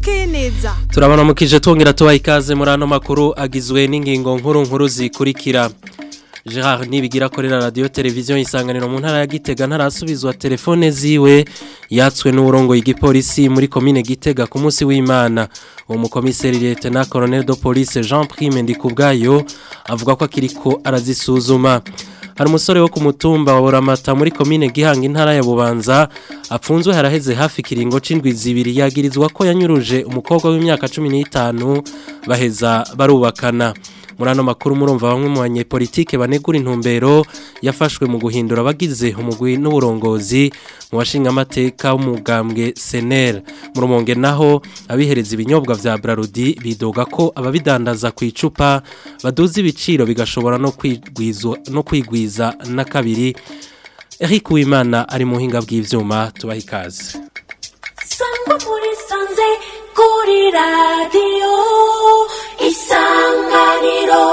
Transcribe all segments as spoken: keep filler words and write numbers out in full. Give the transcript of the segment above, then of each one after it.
bukeye neza. Turabona mukije twongera tubaha ikaze muri ano makuru agizwe n'ingingo nkuru nkuru zikurikira. Gerard Nibigira akorera radio televiziyo Isanganiro mu ntara ya Gitega ntarasubizwa telefone ziwe yatswe n'uburongo y'igipolisi muri commune Gitega ku munsi w'Imana. Uwo mukomiseri Lieutenant Colonel de Police Jean Prime Ndikubwayo avuga ko akiriko arazisuzuma. Hari umusore wo ku mutumba wa Buramata muri commune Gihanga intara ya Bubanza apfunzwe haraheze hafi kiringo c'indwi zibiri yagirizwa ko yanyuruje umukobwa w'imyaka cumi n'itanu baheza barubakana. Murano makuru murumva bamwe mu banyepolitike banegura intumbero yafashwe mu guhindura abagize umugwi n'uburongozi mu bashinga amateka w'umugambwe S N L. Murumonge naho abihereza ibinyobwa vya Brarudi bidoga ko ababidandaza ku icupa baduza ibiciro bigashobora no kwigwizwa no kwigwiza na kabiri. Eric Uwimana ari mu hinga bw'ivyuma tubaha ikaze. Sangwa muri sanze kuri radio Isanganiro.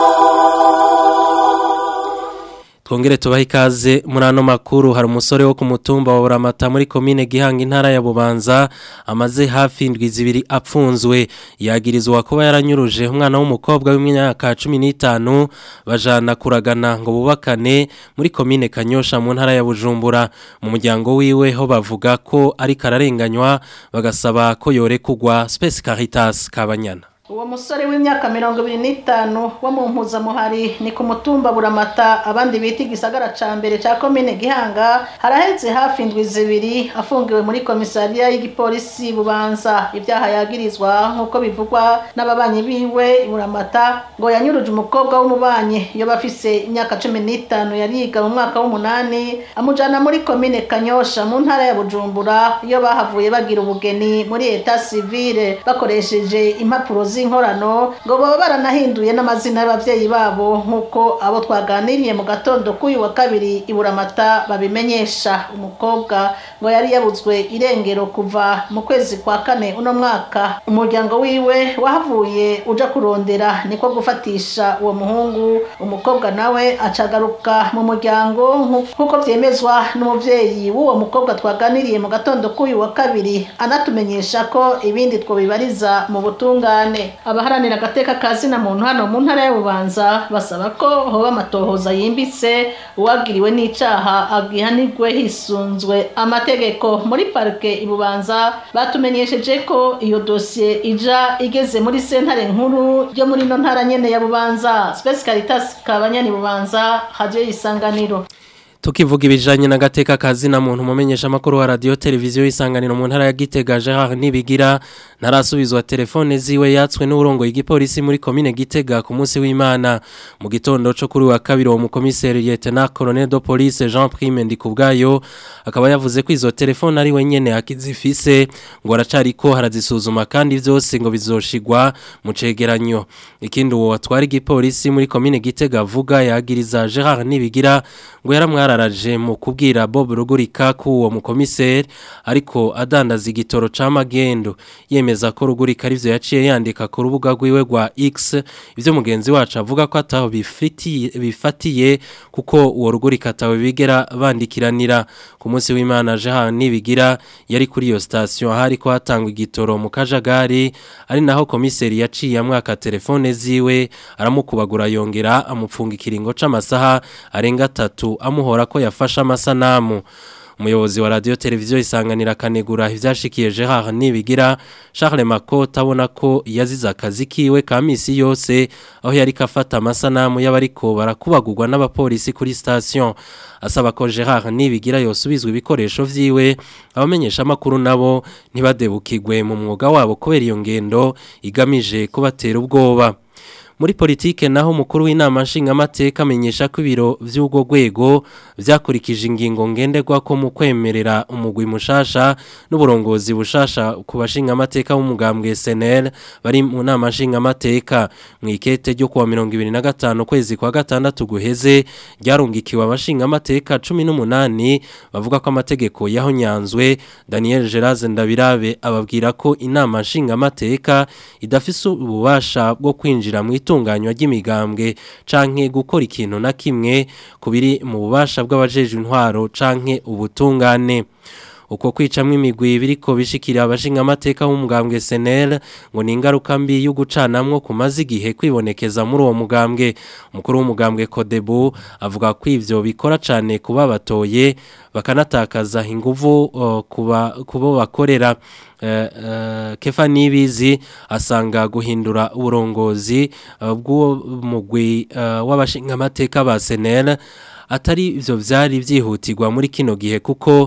Twongere tubaha ikaze muri ano makuru. Hari umusore wo ku mutumba wa Buramata muri commune Gihanga intara ya Bubanza amaze hafi indwi zibiri apfunzwe yagirizwa kuba yaranyuruje umwana w'umukobwa w'imyaka cumi n'itanu bajana kuragana ngo bubakane muri commune Kanyosha mu ntara ya Bujumbura. Mu muryango wiwe ho bavuga ko ari kararenganywa bagasaba ko yorekugwa. Space Caritas Kabanyana. Uwo musore w'imyaka mirongo ibiri n'itanu wo mu mpuzamuhari ni ku mutumba Buramata abandi bita igisagara ca mbere ca commune Gihanga haraheze hafi indwi zibiri afungiwe muri komisariya y'igipolisi Bubanza. Ibyaha yagirizwa nk'uko bivugwa n'ababanyi biwe Buramata ngo yanyuruje umukobwa w'umubanyi yo bafise imyaka cumi n'itanu yariga mu mwaka w'umunani amujana muri commune Kanyosha mu ntara ya Bujumbura iyo bahavuye bagira ubugeni muri etat civile bakoresheje impapuro inkorano ngo baba baranahinduye n'amazina y'abavyeyi babo nk'uko abo twaganiriye mu gatondo k'uyu wa kabiri i Buramata babimenyesha. Umukobwa ngo yari yabuzwe irengero kuva mu kwezi kwa kane uno mwaka. Umuryango wiwe wahavuye uja kurondera niko gufatisha uwo muhungu. Umukobwa nawe acagaruka mu muryango nk'uko vyemezwa n'umuvyeyi w'uwo mukobwa twaganiriye mu gatondo k'uyu wa kabiri anatumenyesha ko ibindi twobibariza mu butungane. Abaharanira agateka kazina muntu hano mu ntara ya Bubanza basaba ko hoba amatohoza yimbitse uwagiriwe n'icaha agihanirwe hisunzwe amategeko. Muri parke Ibubanza batumenyesheje ko iyo dossier ija igeze muri sentare nkuru yo muri no ntara nyene ya Bubanza. Space Caritas Kabanyani Bubanza, Radio Isanganiro. Tukivuga ibijanye n'agateka kazina muntu mumenyesha makuru wa radio televiziyo Isanganiro mu ntara ya Gitega Gerard Nibigira narasubizwa telefone ziwe yatswe n'uburongo y'igipolisi muri commune Gitega ku munsi w'Imana. Mu gitondo cyo kuri wa kabiri wo mukomiseri Lieutenant Colonel de Police Jean Prime Ndikubwayo akaba yavuze ko izo telefone ari wenyene akizifise ngo aracariko harazisuzuma kandi vyose ngo bizoshigwa mu cegeranyo. Ikindi uwo watwara igipolisi muri commune Gitega avuga yagiriza Gerard Nibigira ngo yaramwa araje mu kubwira Bob Rugurika ko uwo mukomiseri ariko adandaza igitoro ca magendo. Yemeza ko Rugurika arivyo yaciye yandika ku rubuga rwiwe rwa X ivyo mugenzi wacu avuga ko ataho bifitiye bifatiye kuko uwo Rugurika atawe bigera bandikiranira. Ku munsi w'Imana Gerard Nibigira yari kuri iyo station hari ko hatangwa igitoro mu Kajagari ari naho komiseri yaciye amwaka telefone ziwe aramukubagura yongera amupfunga ikiringo c'amasaha arenga atatu amuhora ko yafasha amasanamu. Umuyobozi wa radio televiziyo Isanganira kanegura ivyashikiye Gerard Nibigira. Charles Makota abona ko yazize akazi kiwe ka misi yose aho yari kafata amasanamu y'abariko barakubagurwa n'abapolisi kuri station. Asaba ko Gerard Nibigira yosubizwa ibikoresho vyiwe abamenyesha makuru nabo ntibadebukirwe mu mwuga wabo kubera iyo ngendo igamije kubatera ubwoba. Muri politike naho mukuru w'inama nshinga amateka amenyesha ko ibiro vy'ugo gwego vyakurikije ingingo ngenderwa ko mu kwemerera umugwi mushasha n'uburongozi bushasha ku bashinga amateka b'umugambwe S N L bari mu nama nshinga amateka. Mwikete ryo kuwa mirongo ibiri na gatanu kwezi kwa gatandatu guheze ryarungikiwe abashinga amateka cumi n'umunani bavuga ko amategeko yaho nyanzwe. Daniel Geraze Ndabirabe ababwira ko inama nshinga amateka idafise ububasha bwo kwinjira mu itunganywa ry'imigambwe canke gukora ikintu na kimwe kubiri mu bubasha bw'abajeje intwaro canke ubutungane. uko kwicamwe imigwi biriko bishikira abashinga amateka b'umugambwe S N L ngo ni ingaruka mbi yo gucanamwo kumaze igihe kwibonekeza muri uwo mugambwe umukuru w'umugambwe Codebu avuga ko ivyo bikora cane kuba batoye bakanatakaza inguvu uh, kuba kubo bakorera uh, uh, Kefa Nibizi asanga guhindura uburongozi uh, bw'uwo mugwi uh, w'abashinga amateka ba S N L atari ivyo vyari vyihutirwa muri kino gihe kuko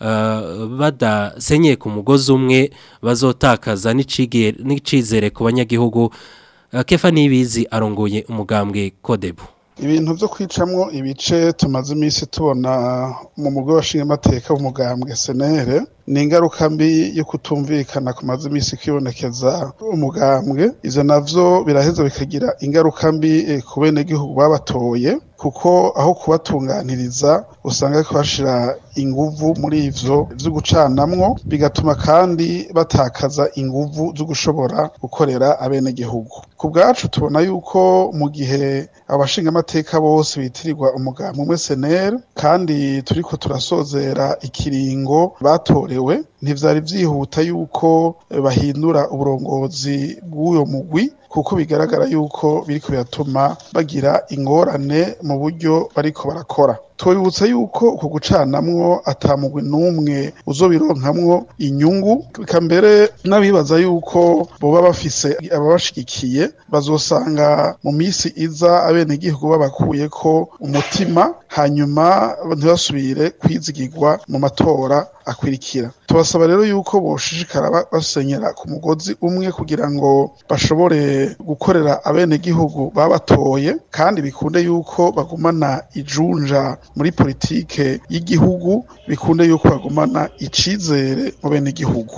uh, badasenye ku mugozi umwe bazotakaza n'icizere ku banyagihugu. uh, Kefa Nibizi arongoye umugambwe Codebu. Ibintu byo kwicamwo ibice tumaze iminsi tubona mu mugwi washinga amateka w'umugambwe S N L ni ingaruka mbi yo kutumvikana kumaze iminsi kwibonekeza umugambwe. Ivyo navyo biraheza bikagira ingaruka mbi eh, ku bene gihugu babatoye kuko aho kubatunganiriza usanga ko bashira inguvu muri ivyo vyo gucanamwo bigatuma kandi batakaza inguvu zo gushobora gukorera abene gihugu. Ku bwacu tubona yuko mu gihe abashinga amateka bose bitirirwa umugambwe umwe S N L kandi turiko turasozera ikiringo batorewe ntivyari vyihuta yuko bahindura uburongozi bw'uyo mugwi kuko bigaragara yuko biriko biratuma bagira ingorane mu buryo bariko barakora. Twibutsa yuko uko gucanamwo atamugwi numwe uzobironkamwo inyungu kambere nabibaza yuko boba bafise ababashigikiye bazosanga mu misi iza abene gihugu babakuye ko umutima hanyuma ntibasubire kwizigirwa mu matora akwirikira. Tubasaba rero yuko boshishikara basenyera ku mugozi umwe kugira ngo bashobore gukorera abene gihugu babatoye kandi bikunde yuko bagumana ijunja muri politike y'igihugu, bikunde yuko bagumana icizere mu bene gihugu.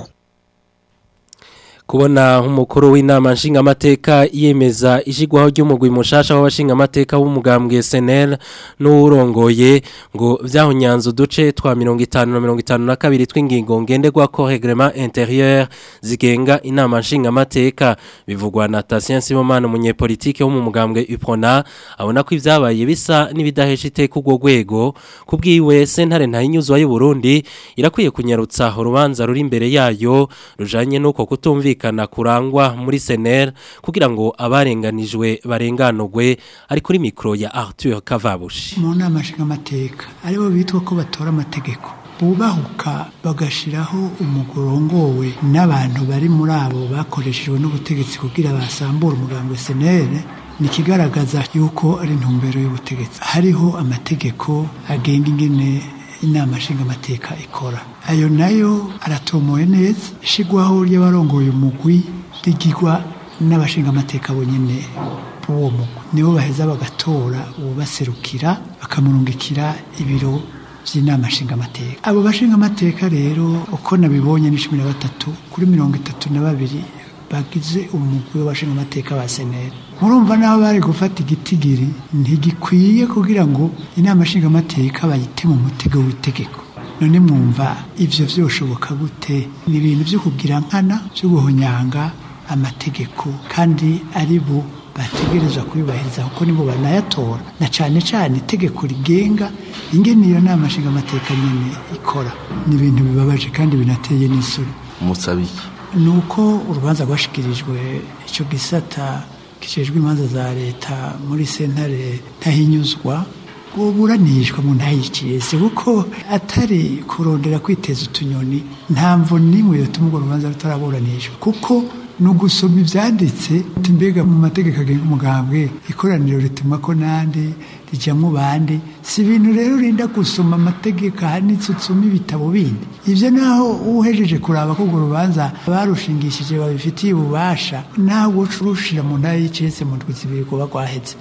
Kubona umukuru w'inama nshinga amateka yemeza ishigwaho ry'umugwi mushasha w'abashinga amateka w'umugambwe S N L n'urongoye ngo vyahunyanza uduce twa mirongo itanu na mirongo itanu na kabiri tw'ingingo ngenderwa ko règlement intérieur zigenga inama nshinga amateka bivugwa na Tatien Sibomana umunyepolitike wo mu mugambwe U P R O N A abona ko ivyabaye bisa n'ibidahesha iteka urwo rwego kubwiwe sentare ntayinyuzwa y'u Burundi irakwiye kunyarutsa urubanza ruri imbere yayo rujanye nuko kutumva kana kurangwa muri S N L kugira ngo abarenganijwe barenganurwe. Ari kuri mikro ya Arthur Kavabushi. Mu nama nshinga amateka aribo bitwa ko batora amategeko bubahuka bagashiraho umugorongowe n'abantu bari muri abo bakoreshejwe n'ubutegetsi kugira basambura umugambwe S N L ni kigaragaza yuko ari intumbero y'ubutegetsi. Hariho amategeko agenga ingene inama nshinga amateka ikora, ayo nayo aratomoye neza. Ishigwaho ry'abarongoye umugwi rigirwa n'abashinga amateka bonyene b'uwo mugwi, nibo baheza bagatora ubaserukira bakamurungikira ibiro vy'inama nshinga amateka. Abo bashinga amateka rero uko nabibonye ni cumi na batatu kuri mirongo itatu na babiri bagize umugwi w'abashinga amateka ba S N L. Murumva naho bari gufata igitigiri ntigikwiye kugira ngo inama nshinga amateka bayite mu mutego w'itegeko. None mwumva ivyo vyoshoboka gute? Ni ibintu byo kugira nkana byo guhonyanga amategeko kandi ari bo bategerezwa kuyubahiriza kuko nibo banayatora, na cane cane itegeko rigenga ingene iyo nama nshinga amateka nyene ikora. Ni ibintu bibabaje kandi binateye n'isuri. Musabiki nuko urubanza rwashikirijwe ico gisata kijejwe imanza za leta muri sentare ntahinyuzwa uburanishwa mu ntayiciyese kuko atari kurondera kwiteza utunyoni ntamvo nimwe yotuma urwo rubanza rutaraburanishwa kuko nugusoma ivyanditse timbega mu mategeko agenga umugambwe ikoraniro rituma ko nande rijamwo bande si ibintu rero rinda gusoma amategeko ahanitse utsoma ibitabo bindi. Ivyo naho uhejeje kuraba ko urwo rubanza barushingishije babifitiye ububasha nawe ucurushira mu ntara y'icese mu ndwi zibiri kuba gwaheze.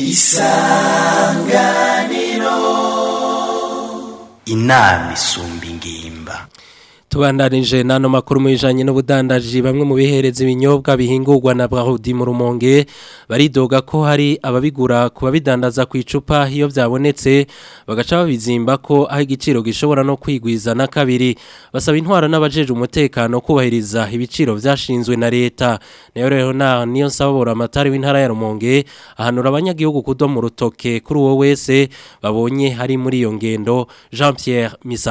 Isanganiro inama isumba ingimba. Tubandanije nano makuru mwijanye n'ubudandaji bamwe mu bihereza ibinyobwa bihingurwa na Brahudi mu Rumonge baridoga ko hari ababigura kuba bidandaza ku icupa iyo vyabonetse bagaca babizimba ko aho igiciro gishobora no kwigwiza na kabiri. Basaba intwara n'abajeje umutekano kubahiriza ibiciro vyashinzwe na leta. Nayo rero na niyo nsabora amatari w'intara ya Rumonge ahanura abanyagihugu kudo mu rutoke kuri uwo wese babonye hari muri iyo ngendo. Jean Pierre Misago.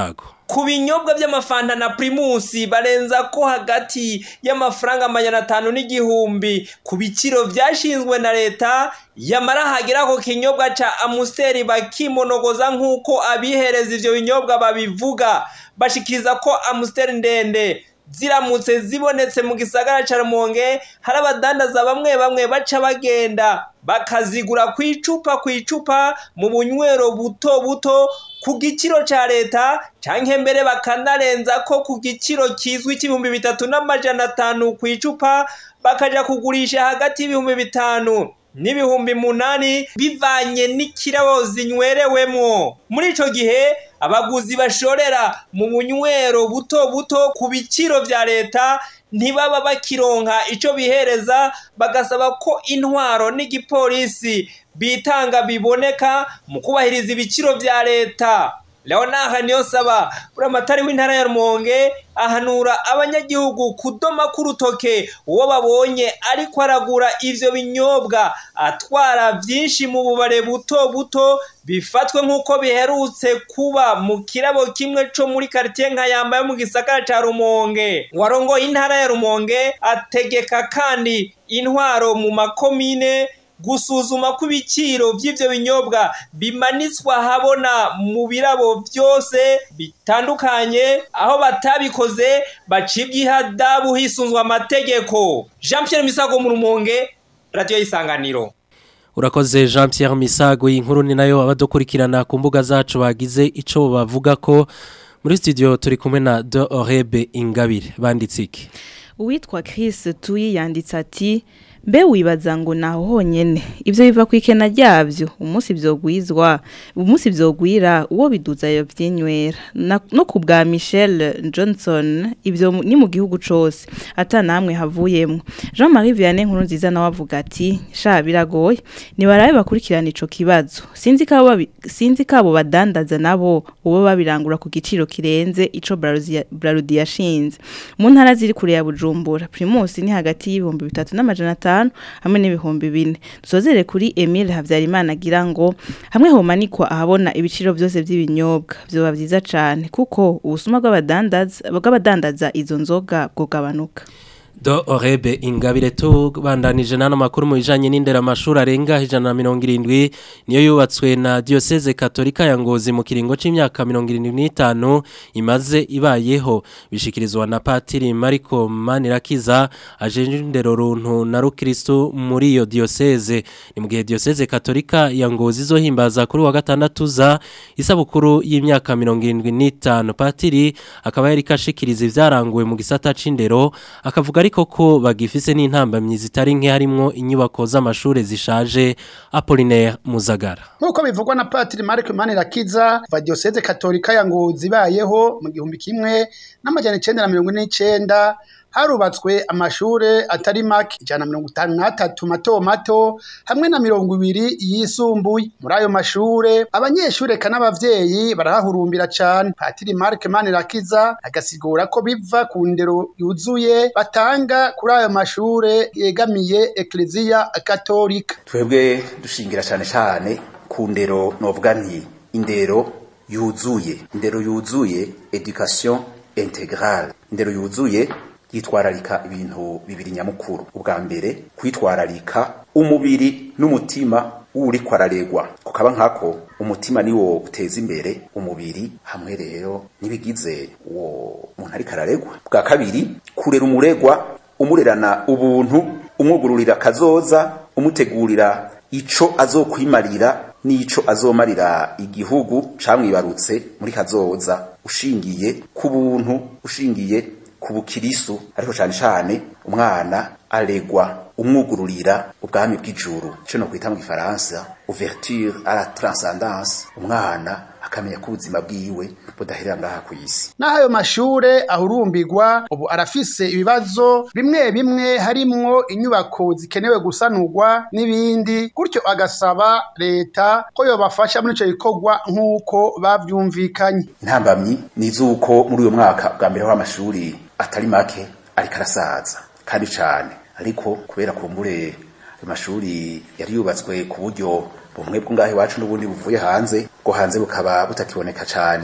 ku binyobwa by'amafanta na primusi barenza ko hagati y'amafaranga amajana atanu n'igihumbi ku biciro vyashinzwe na leta, yamara hagera ko kinyobwa ca Amstel bakimonogoza nk'uko abihereza ivyo binyobwa babivuga. Bashikiriza ko Amstel ndende ziramutse zibonetse mu gisagara ca Rumonge hari abadandaza bamwe bamwe baca bagenda bakazigura kwicupa kwicupa mu bunywero buto buto ku giciro ca leta, canke mbere bakanarenza ko ku giciro kizwi c'ibihumbi bitatu n'amajana atanu kwicupa bakaja kugurisha hagati y'ibihumbi bitanu n'ibihumbi munani bivanye n'ikirabo zinywerewemwo. Muri ico gihe abaguzi bashorera mu bunywero buto buto ku biciro vya leta ntibaba bakironka ico bihereza, bagasaba ko intwaro n'igipolisi bitanga biboneka mu kubahiriza ibiciro vya leta. Leonard Niyonsaba buramatari w'intara ya Rumonge ahanura abanyagihugu kudoma kurutoke uwo babonye ariko aragura ivyo binyobwa atwara vyinshi mu bubare buto buto bifatwe nk'uko biherutse kuba mu kirabo kimwe co muri quartier nka Yamba mu gisagara ca Rumonge. Warongo intara ya Rumonge ategeka kandi intwaro mu makomine gusuzuma ko ibiciro vy'ivyo binyobwa bimanitswa habona mu birabo vyose bitandukanye, aho batabikoze bacibwa ihadabu hisunzwe amategeko. Jean Pierre Misago mu Rumonge, Radio Isanganiro. Urakoze Jean Pierre Misago. Inkuru ni nayo abadukurikirana ku mbuga zacu bagize ico bavuga ko. Muri studio turi kumwe na De Orebe Ingabire. Banditse iki? Uwitwa Chris Tuyi yanditse ati mbe wibaza ngo naho honyene ivyo biva kwikena ryavyo umunsi vyogwizwa umunsi vyogwira uwo biduza yo vyinywera no kubwa Michel Johnson ivyo ni mu gihugu cose ata namwe havuyemwe. Jean-Marie Vianney nkuru nziza nawe avuga ati sha biragoye ni barabe bakurikirana ico kibazo sinzi kabo sinzi kabo badandaza nabo ubo babirangura ku giciro kirenze ico Brarudi yashinze mu ntara ziri kure ya Bujumbura. Primus ni hagati y'ibihumbi bitatu n'amajana hamwe n'ibihumbi bine. Dusozere kuri Emile Havyarimana agira ngo hamwe homanikwa ahabona ibiciro byose by'ibinyobwa byoba byiza cyane kuko ubusuma bw'abadandaza bw'abadandaza izo nzoga bwogabanuka. Do Orebe Ingabire tubandanije nano makuru mu bijanye n'indera amashuri arenga ijana na mirongo irindwi niyo yubatswe na Diocese Katolika ya Ngozi mu kiringo c'imyaka mirongo irindwi n'itanu imaze ibayeho. Bishikirizwa na Patiri Mariko Manirakiza ajeje indero runtu na Rukristo muri iyo Diocese. Ni mu gihe Diocese Katolika ya Ngozi zohimbaza kuri wa gatandatu za isabukuru y'imyaka mirongo irindwi n'itanu. Patiri akaba yari kashikiriza ivyaranguwe mu gisata c'indero akavuga ariko ko bagifise n'intambamyi zitari nke harimwo inyubako z'amashure zishaje. Apollinaire Muzagara. Nkuko bivugwa na Patiri Mariko Manirakiza va Diocese Katolika ya Ngozi bayeho mu gihumbi kimwe n'amajana icenda na mirongo ine n'icenda harubatswe amashure atari make ijana na mirongo itanu n'atatu mato mato hamwe na mirongo ibiri yisumbuye. Muri ayo mashure abanyeshure kana abavyeyi barahahurumbira cane. Patiri Mark Manirakiza agasigura ko biva ku ndero yuzuye batanga kuri ayo mashure yegamiye Ecclesia Katolika. Twebwe dushingira cane cane ku ndero novuga nti indero yuzuye, indero yuzuye education intégrale. Indero yuzuye yitwararika ibintu bibiri nyamukuru. Ubwa mbere kwitwararika umubiri n'umutima uri kwararegwa kukaba nkako umutima niwo uteza imbere umubiri hamwe rero nibigize uwo muntu ari kararegwa. Bwa kabiri kurera umuregwa umurerana ubuntu umwugururira kazoza umutegurira ico azokwimarira nico azomarira igihugu camwibarutse muri kazoza ushingiye ku buntu ushingiye ku bukirisu. Ariko cyane cyane umwana aregwa umwugururira ubwami bw'ijuru cyo no kwita mu Gifaransa ouverture à la transcendance. Umwana akamenya ko ubuzima bwiwe budahera ngaha ku isi. Naho ayo mashure ahurumbirwa ubu arafise ibibazo bimwe bimwe harimwo inyubako zikenewe gusanurwa n'ibindi, gutyo agasaba leta ko yobafasha muri ico gikorwa nk'uko bavyumvikanye. Intambamyi nizuko muri uyu mwaka bwa mbere w'amashuri atari make ariko arasaza kandi cyane, ariko kubera kumbure amashuri yari yubatswe ku buryo bumwe bw'ungahe wacu n'ubundi buvuye hanze bwo hanze bukaba butakiboneka cyane,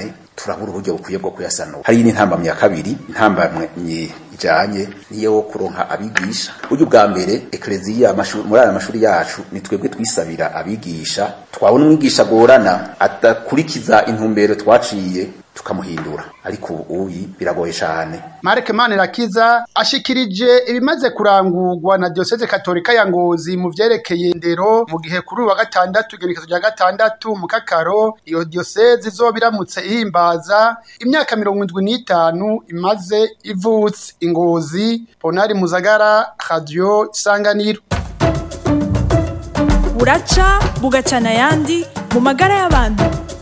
turabura uburyo bukwiye bwo kuyasanura. Hari n'intambamye ya kabiri, intambamye ijanye niyo kuronka abigisha. Uburyo bwa mbere ekleziya amashuri muri aya mashuri yacu ni twebwe twisabira abigisha, twabona umwigisha gorana atakurikiza intumbero twaciye tukamuhindura, ariko uyi biragoye cyane. Mark Manirakiza ashikirije ibimaze kurangurwa na Diocese Katolika ya Ngozi mu vyerekeye indero mu gihe kuri wa gatandatu igenekezo rya gatandatu mu Kakaro iyo diocese izobiramutse ihimbaza imyaka mirongo indwi n'itanu imaze ivutse. Ingozi, Ponari Muzagara, Radio Isanganiro. Buraca bugacana yandi mu magara y'abantu.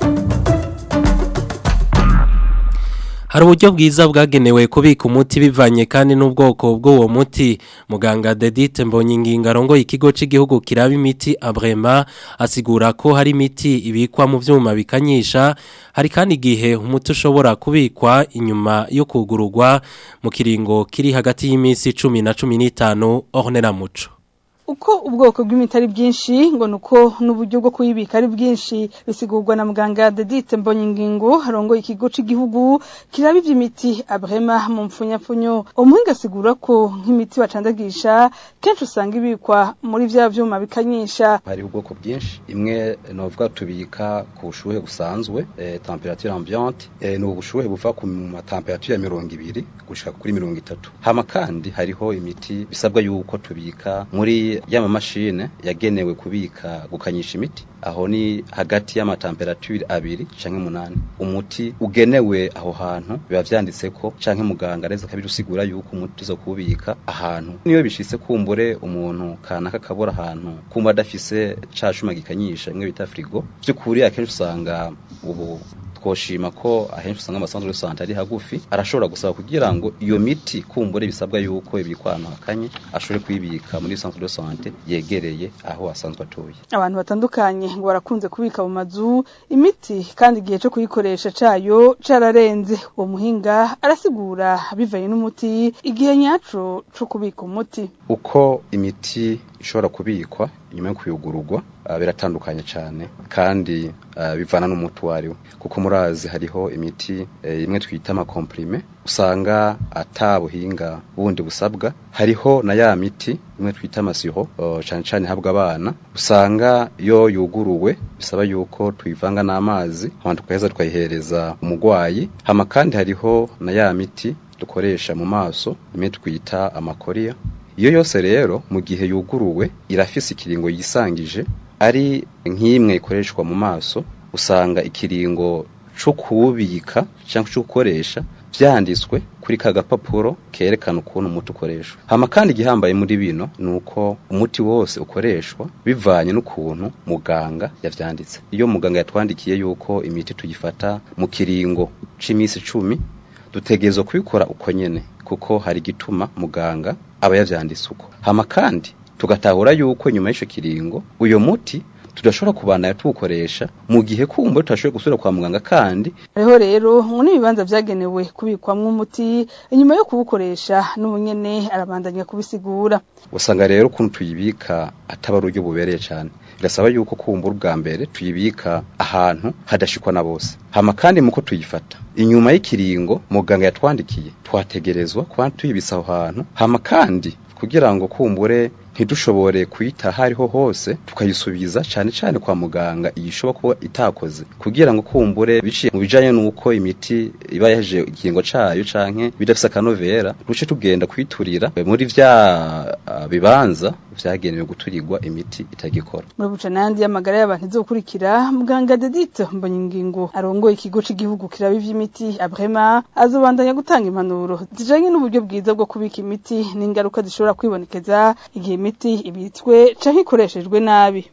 Hari uburyo bwiza bwagenewe kubika umuti bivanye kandi n'ubwoko bw'uwo muti. Muganga Dedite Mbonyinginga arongoye ikigo cy'igihugu kiraba imiti Abrema asigura ko hari imiti ibikwa mu vyuma bikanyisha, hari kandi igihe umuti ushobora kubikwa inyuma yo kugururwa mu kiringo kiri hagati y'imisi cumi na cumi n'itanu. Ornera Muco. Uko ubwoko bw'imiti ari bwinshi ngo nuko n'uburyo bwo kuyibika ari bwinshi bisigurwa na muganga Dedite Mbonyingingo harongo ikigo cy'igihugu kiraba ivy'imiti Abrema mu mfunyapfunyo. Umuhinga asigura ko nk'imiti bacandagisha kenshi usanga ibikwa muri vya vyuma bikanyisha. Hari ubwoko bwinshi, imwe novuga tubika ku bushuhe busanzwe eh, temperature ambiante eh, no bushuhe buva ku temperature ya mirongo ibiri gushika kuri mirongo itatu. Hama kandi hariho imiti bisabwa yuko tubika muri yama mashine yagenewe kubika gukanyisha imiti, aho ni hagati y'ama temperature abiri canke umunani. Umuti ugenewe aho hantu biba vyanditse ko canke muganga areza kabirusigura yuko umuti zo kubika ahantu niyo bishitse kumbure umuntu kanaka kabura ahantu kumba adafise cashuma gikanyisha imwe bita frigo, byukuri akenshi usanga ubu twoshima ko ahenshi usanga amasanzwe de santé ari hagufi, arashobora gusaba kugira ngo iyo miti kumbure bisabwa yuko ibikwana hakanye ashobore kwibika muri centre de santé yegereye aho asanzwe atuye. Abantu batandukanye ngo barakunze kubika mu mazu imiti kandi igihe cyo kuyikoresha cayo cararenze. Uwo muhinga arasigura bivanye n'umuti igihe nyaco cyo kubika umuti. Uko imiti ishobora kubikwa nyuma yo kuyugururwa uh, biratandukanye cyane kandi uh, bivana n'umuti wariwe, kuko murazi hariho imiti uh, imwe twita ama comprime usanga atabuhinga bundi busabwa, hariho na ya miti imwe twita amasiho uh, cyane cyane habwa abana usanga yo yuguruwe bisaba yuko tuyivanga n'amazi abantu tukaheza tukayihereza umugwayi. Hama kandi hariho na ya miti dukoresha mu maso imwe twita amakoria. Iyo yose rero mu gihe yuguruwe irafise ikiringo yisangije, ari nk'imwe ikoreshwa mu maso usanga ikiringo cyo kubika cyangwa cyo gukoresha vyanditswe kuri kagapapuro kerekana ukuntu umuti ukoreshwa. Hama kandi igihambaye muri bino nuko umuti wose ukoreshwa bivanye n'ukuntu muganga yavyanditse. Iyo muganga yatwandikiye yuko imiti tuyifata mu kiringo c'imisi cumi dutegerezwa kubikora uko nyene, kuko hari gituma muganga aba yavyanditse uko. Hama kandi tugatahura yuko nyuma y'isho kiringo uyo muti tudashobora kubana tuwukoresha mu gihe kumbe tutashoboye gusubira kwa muganga. kandi Reho rero muri bibanza vyagenewe kubikwamwe umuti inyuma yo kuwukoresha n'ubunyene arabandanya kubisigura. Usanga rero kuntu tuyibika ataba urujyo bubereye cyane, birasaba yuko kumbura ubwa mbere tuyibika ahantu hadashikwa na bose. Hama kandi muko tuyifata inyuma y'ikiringo muganga yatwandikiye twategerezwa kwa tuyibisa aho hantu. Hama kandi kugira ngo kumbure ntidushobore kuyita hariho hose tukayisubiza cyane cyane kwa muganga iyishoboka ko itakoze, kugira ngo kumbure biciye mu bijanye nuko imiti iba yaje ikingo cayo canke bidafisa kanovera ruce tugenda kwiturira muri vya uh, bibanza vyagenewe guturirwa imiti itagikora. Muri bucanandi y'amagara y'abantu izokurikira muganga Dedite Mbonyingingo arongoye ikigo cy'igihugu kiraba ivy'imiti Abrema azobandanya gutanga impanuro zijanye n'uburyo bwiza bwo kubika imiti n'ingaruka zishobora kwibonekeza igihe imiti ibitswe canke ikoreshejwe nabi.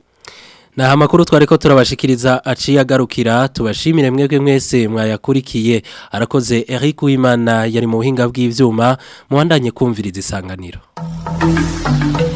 Na amakuru twareko turabashikiriza aciye agarukira, tubashimire mwebwe mwese mwayakurikiye. Arakoze Eric Uwimana yari mu buhinga bw'ivyuma, muhandanye kumviriza Isanganiro.